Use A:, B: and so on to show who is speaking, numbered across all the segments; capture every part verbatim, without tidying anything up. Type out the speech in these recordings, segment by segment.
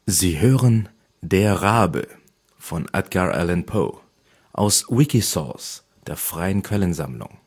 A: Sie hören Der Rabe von Edgar Allan Poe aus Wikisource, der Freien Quellensammlung.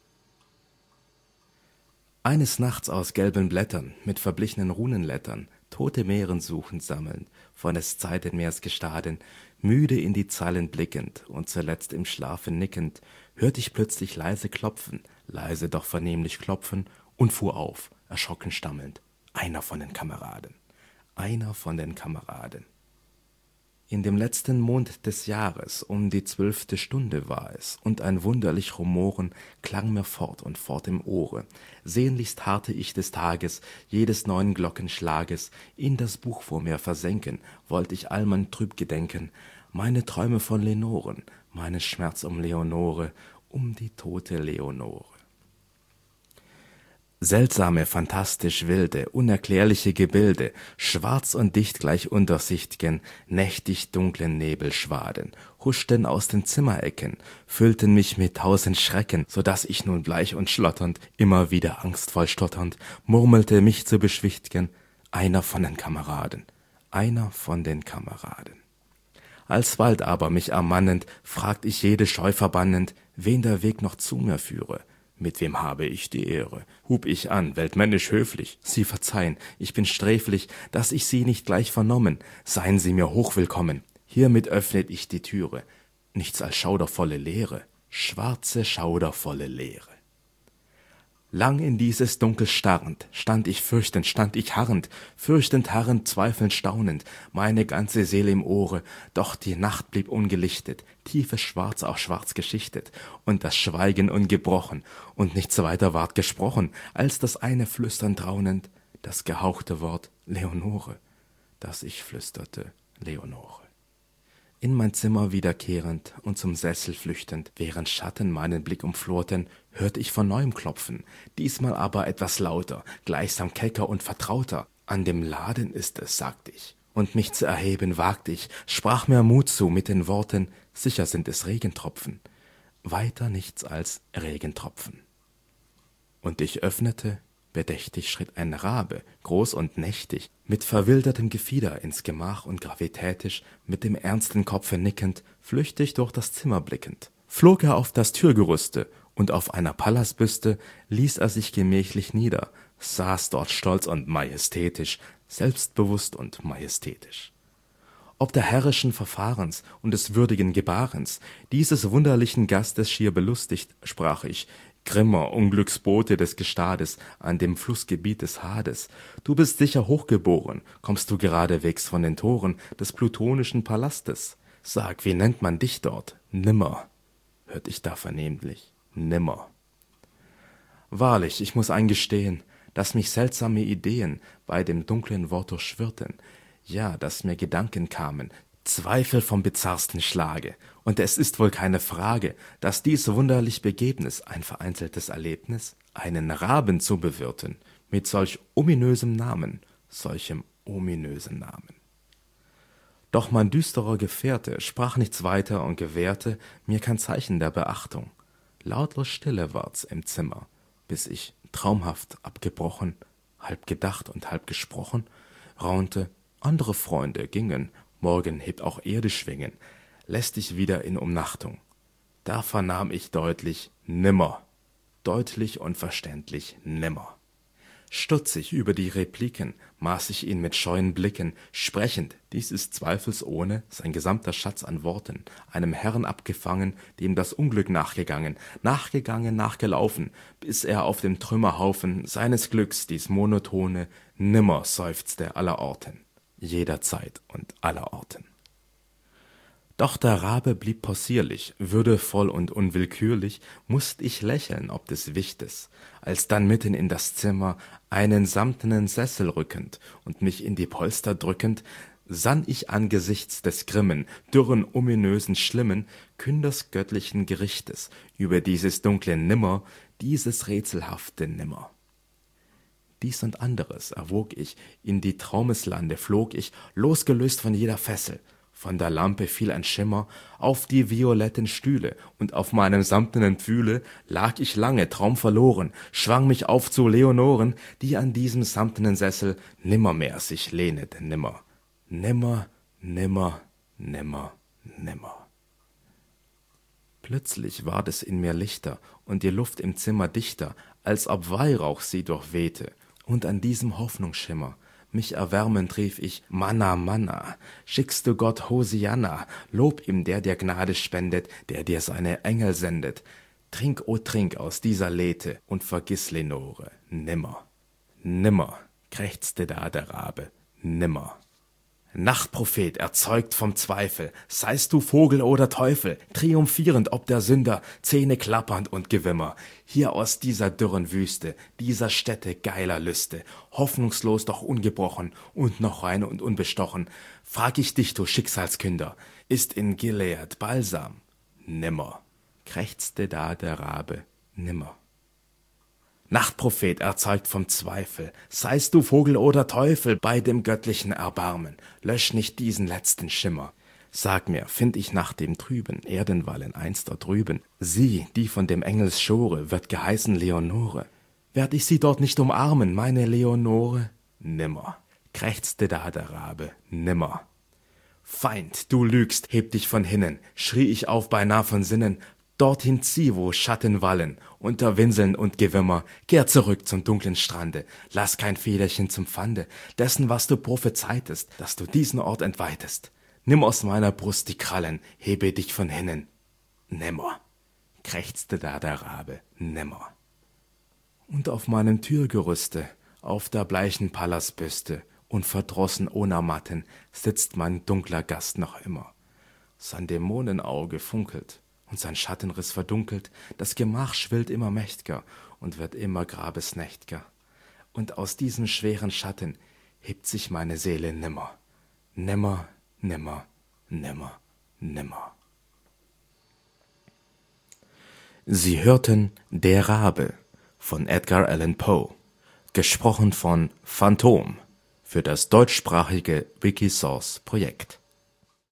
A: Eines Nachts aus gelben Blättern mit verblichenen Runenlettern, tote Meeren suchend sammelnd, von des Zeitenmeers Gestaden, müde in die Zeilen blickend und zuletzt im Schlafe nickend, hört ich plötzlich leise klopfen, leise doch vernehmlich klopfen, und fuhr auf, erschrocken stammelnd: Einer von den Kameraden, einer von den Kameraden. In dem letzten Mond des Jahres, um die zwölfte Stunde war es, und ein wunderlich Rumoren klang mir fort und fort im Ohre. Sehnlichst harrte ich des Tages, jedes neuen Glockenschlages, in das Buch vor mir versenken, wollt ich all mein Trüb gedenken, meine Träume von Lenoren, meinen Schmerz um Leonore, um die tote Leonore. Seltsame, fantastisch wilde, unerklärliche Gebilde, schwarz und dicht gleich undurchsicht'gen, nächtig dunklen Nebelschwaden, huschten aus den Zimmerecken, füllten mich mit tausend Schrecken, so daß ich nun bleich und schlotternd, immer wieder angstvoll stotternd, murmelte mich zu beschwichtigen: Einer von den Kameraden, einer von den Kameraden. Alsbald aber mich ermannend, fragt ich jede Scheu verbannend, wen der Weg noch zu mir führe. Mit wem habe ich die Ehre? Hub ich an, weltmännisch höflich: Sie verzeihen, ich bin sträflich, dass ich Sie nicht gleich vernommen. Seien Sie mir hochwillkommen. Hiermit öffnet ich die Türe. Nichts als schaudervolle Leere, schwarze, schaudervolle Leere. Lang in dieses Dunkel starrend, stand ich fürchtend, stand ich harrend, fürchtend, harrend, zweifelnd, staunend, meine ganze Seele im Ohre, doch die Nacht blieb ungelichtet, tiefes Schwarz auch schwarz geschichtet, und das Schweigen ungebrochen, und nichts weiter ward gesprochen, als das eine Flüstern draunend, das gehauchte Wort Leonore, das ich flüsterte: Leonore. In mein Zimmer wiederkehrend und zum Sessel flüchtend, während Schatten meinen Blick umflorten, hört ich von neuem klopfen, diesmal aber etwas lauter, gleichsam kecker und vertrauter. An dem Laden ist es, sagt ich, und mich zu erheben wagt ich, sprach mir Mut zu mit den Worten: Sicher sind es Regentropfen, weiter nichts als Regentropfen. Und ich öffnete, bedächtig schritt ein Rabe, groß und nächtig, mit verwildertem Gefieder ins Gemach und gravitätisch, mit dem ernsten Kopfe nickend, flüchtig durch das Zimmer blickend, flog er auf das Türgerüste, und auf einer Pallasbüste ließ er sich gemächlich nieder, saß dort stolz und majestätisch, selbstbewusst und majestätisch. Ob der herrischen Verfahrens und des würdigen Gebarens dieses wunderlichen Gastes schier belustigt, sprach ich: Grimmer, Unglücksbote des Gestades an dem Flussgebiet des Hades, du bist sicher hochgeboren, kommst du geradewegs von den Toren des plutonischen Palastes. Sag, wie nennt man dich dort? Nimmer, hört ich da vernehmlich, nimmer. Wahrlich, ich muß eingestehen, dass mich seltsame Ideen bei dem dunklen Wort durchschwirrten, ja, dass mir Gedanken kamen, Zweifel vom bizarrsten Schlage, und es ist wohl keine Frage, dass dies wunderlich Begebnis, ein vereinzeltes Erlebnis, einen Raben zu bewirten, mit solch ominösem Namen, solchem ominösen Namen. Doch mein düsterer Gefährte sprach nichts weiter und gewährte mir kein Zeichen der Beachtung. Lautlos Stille ward's im Zimmer, bis ich, traumhaft abgebrochen, halb gedacht und halb gesprochen, raunte: Andere Freunde gingen, morgen hebt auch Erde schwingen, lästig wieder in Umnachtung. Da vernahm ich deutlich: Nimmer, deutlich und verständlich: Nimmer. Stutzig über die Repliken maß ich ihn mit scheuen Blicken, sprechend: Dies ist zweifelsohne sein gesamter Schatz an Worten, einem Herrn abgefangen, dem das Unglück nachgegangen, nachgegangen, nachgelaufen, bis er auf dem Trümmerhaufen seines Glücks dies monotone Nimmer seufzte allerorten, jederzeit und allerorten. Doch der Rabe blieb possierlich, würdevoll und unwillkürlich, mußt ich lächeln ob des Wichtes, als dann mitten in das Zimmer einen samtenen Sessel rückend und mich in die Polster drückend, sann ich angesichts des grimmen, dürren, ominösen, schlimmen Künders göttlichen Gerichtes über dieses dunkle Nimmer, dieses rätselhafte Nimmer. Dies und anderes erwog ich, in die Traumeslande flog ich, losgelöst von jeder Fessel. Von der Lampe fiel ein Schimmer auf die violetten Stühle, und auf meinem samtenen Pfühle lag ich lange traumverloren, schwang mich auf zu Leonoren, die an diesem samtenen Sessel nimmermehr sich lehnet, nimmer, nimmer, nimmer, nimmer, nimmer. Plötzlich ward es in mir lichter und die Luft im Zimmer dichter, als ob Weihrauch sie durchwehte, und an diesem Hoffnungsschimmer mich erwärmend rief ich, Manna, Manna, schickst du Gott Hosianna, Lob ihm, der dir Gnade spendet, der dir seine Engel sendet. Trink, o trink aus dieser Lethe und vergiss Lenore, nimmer, nimmer, krächzte da der Rabe, nimmer. Nachtprophet, erzeugt vom Zweifel, seist du Vogel oder Teufel, triumphierend ob der Sünder, Zähne klappernd und Gewimmer, hier aus dieser dürren Wüste, dieser Stätte geiler Lüste, hoffnungslos doch ungebrochen und noch rein und unbestochen, frag ich dich, du Schicksalskünder, ist in Gilead Balsam? Nimmer, krächzte da der Rabe, nimmer. Nachtprophet, erzeugt vom Zweifel, seist du Vogel oder Teufel, bei dem göttlichen Erbarmen, lösch nicht diesen letzten Schimmer. Sag mir, find ich nach dem trüben Erdenwallen einst dort drüben, sie, die von dem Engels Schore, wird geheißen Leonore. Werd ich sie dort nicht umarmen, meine Leonore? Nimmer, krächzte da der Rabe, nimmer. Feind, du lügst, heb dich von hinnen, schrie ich auf beinah von Sinnen, dorthin zieh, wo Schatten wallen, unter Winseln und Gewimmer, kehr zurück zum dunklen Strande, lass kein Federchen zum Pfande, dessen, was du prophezeitest, dass du diesen Ort entweitest. Nimm aus meiner Brust die Krallen, hebe dich von hinnen. Nimmer, krächzte da der Rabe, nimmer. Und auf meinem Türgerüste, auf der bleichen Pallasbüste, unverdrossen unermatten, sitzt mein dunkler Gast noch immer. Sein Dämonenauge funkelt, und sein Schattenriss verdunkelt, das Gemach schwillt immer mächt'ger und wird immer grabesnächt'ger. Und aus diesem schweren Schatten hebt sich meine Seele nimmer, nimmer, nimmer, nimmer, nimmer. Sie hörten Der Rabe von Edgar Allan Poe, gesprochen von Phantom für das deutschsprachige Wikisource-Projekt.